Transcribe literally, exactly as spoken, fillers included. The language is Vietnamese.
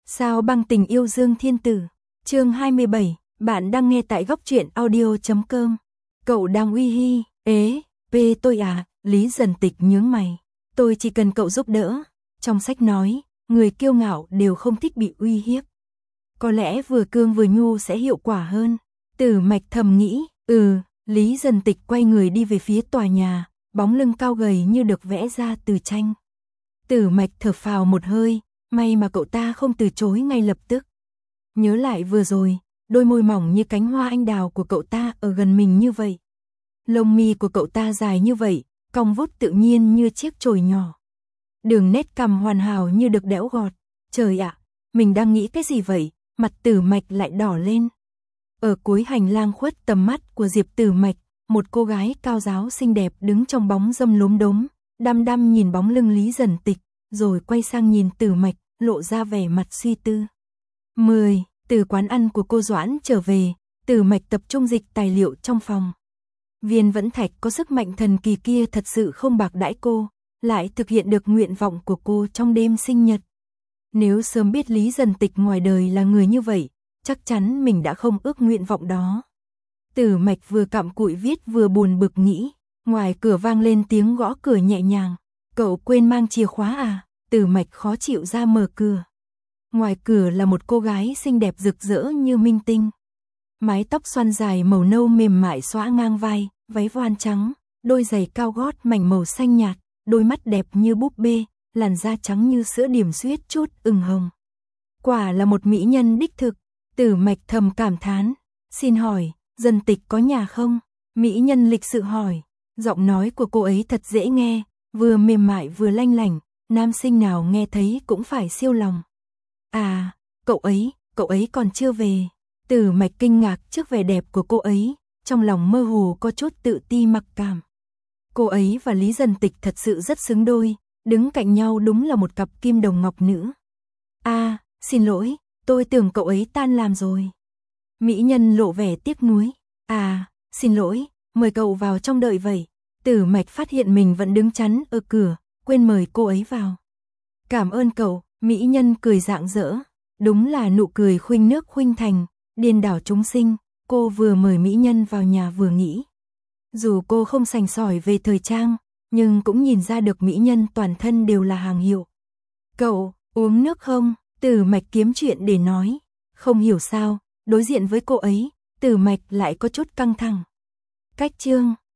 Sao băng tình yêu Dương Thiên Tử, chương hai mươi bảy, bạn đang nghe tại góc truyện audio chấm com. Cậu đang uy hi, ế, p tôi à, Lý Dần Tịch nhướng mày. Tôi chỉ cần cậu giúp đỡ. Trong sách nói, người kiêu ngạo đều không thích bị uy hiếp. Có lẽ vừa cương vừa nhu sẽ hiệu quả hơn. Tử Mạch thầm nghĩ, ừ, Lý Dần Tịch quay người đi về phía tòa nhà, bóng lưng cao gầy như được vẽ ra từ tranh. Tử Mạch thở phào một hơi, may mà cậu ta không từ chối ngay lập tức. Nhớ lại vừa rồi, đôi môi mỏng như cánh hoa anh đào của cậu ta ở gần mình như vậy. Lông mi của cậu ta dài như vậy, cong vút tự nhiên như chiếc chổi nhỏ. Đường nét cằm hoàn hảo như được đẽo gọt. Trời ạ, mình đang nghĩ cái gì vậy? Mặt Tử Mạch lại đỏ lên. Ở cuối hành lang khuất tầm mắt của Diệp Tử Mạch, một cô gái cao ráo xinh đẹp đứng trong bóng râm lốm đốm, đăm đăm nhìn bóng lưng Lý Dần Tịch, rồi quay sang nhìn Tử Mạch, lộ ra vẻ mặt suy tư. mười. Từ quán ăn của cô Doãn trở về, Tử Mạch tập trung dịch tài liệu trong phòng. Viên Vẫn Thạch có sức mạnh thần kỳ kia thật sự không bạc đãi cô, lại thực hiện được nguyện vọng của cô trong đêm sinh nhật. Nếu sớm biết Lý Dần Tịch ngoài đời là người như vậy, chắc chắn mình đã không ước nguyện vọng đó. Tử Mạch vừa cặm cụi viết vừa buồn bực nghĩ, ngoài cửa vang lên tiếng gõ cửa nhẹ nhàng. Cậu quên mang chìa khóa à? Tử Mạch khó chịu ra mở cửa. Ngoài cửa là một cô gái xinh đẹp rực rỡ như minh tinh. Mái tóc xoăn dài màu nâu mềm mại xõa ngang vai, váy voan trắng, đôi giày cao gót mảnh màu xanh nhạt, đôi mắt đẹp như búp bê, làn da trắng như sữa điểm suýt chút ửng hồng. Quả là một mỹ nhân đích thực. Tử Mạch thầm cảm thán. Xin hỏi, Dần Tịch có nhà không? Mỹ nhân lịch sự hỏi. Giọng nói của cô ấy thật dễ nghe, vừa mềm mại vừa lanh lảnh, nam sinh nào nghe thấy cũng phải siêu lòng. À, cậu ấy, cậu ấy còn chưa về. Tử Mạch kinh ngạc trước vẻ đẹp của cô ấy, trong lòng mơ hồ có chút tự ti mặc cảm. Cô ấy và Lý Dần Tịch thật sự rất xứng đôi, đứng cạnh nhau đúng là một cặp kim đồng ngọc nữ. À, xin lỗi, tôi tưởng cậu ấy tan làm rồi. Mỹ nhân lộ vẻ tiếc nuối. À, xin lỗi, mời cậu vào trong đợi vậy. Tử Mạch phát hiện mình vẫn đứng chắn ở cửa, quên mời cô ấy vào. Cảm ơn cậu, mỹ nhân cười rạng rỡ. Đúng là nụ cười khuynh nước khuynh thành, điên đảo chúng sinh. Cô vừa mời mỹ nhân vào nhà vừa nghĩ. Dù cô không sành sỏi về thời trang, nhưng cũng nhìn ra được mỹ nhân toàn thân đều là hàng hiệu. Cậu, uống nước không? Tử Mạch kiếm chuyện để nói. Không hiểu sao, đối diện với cô ấy, Tử Mạch lại có chút căng thẳng. Cách chương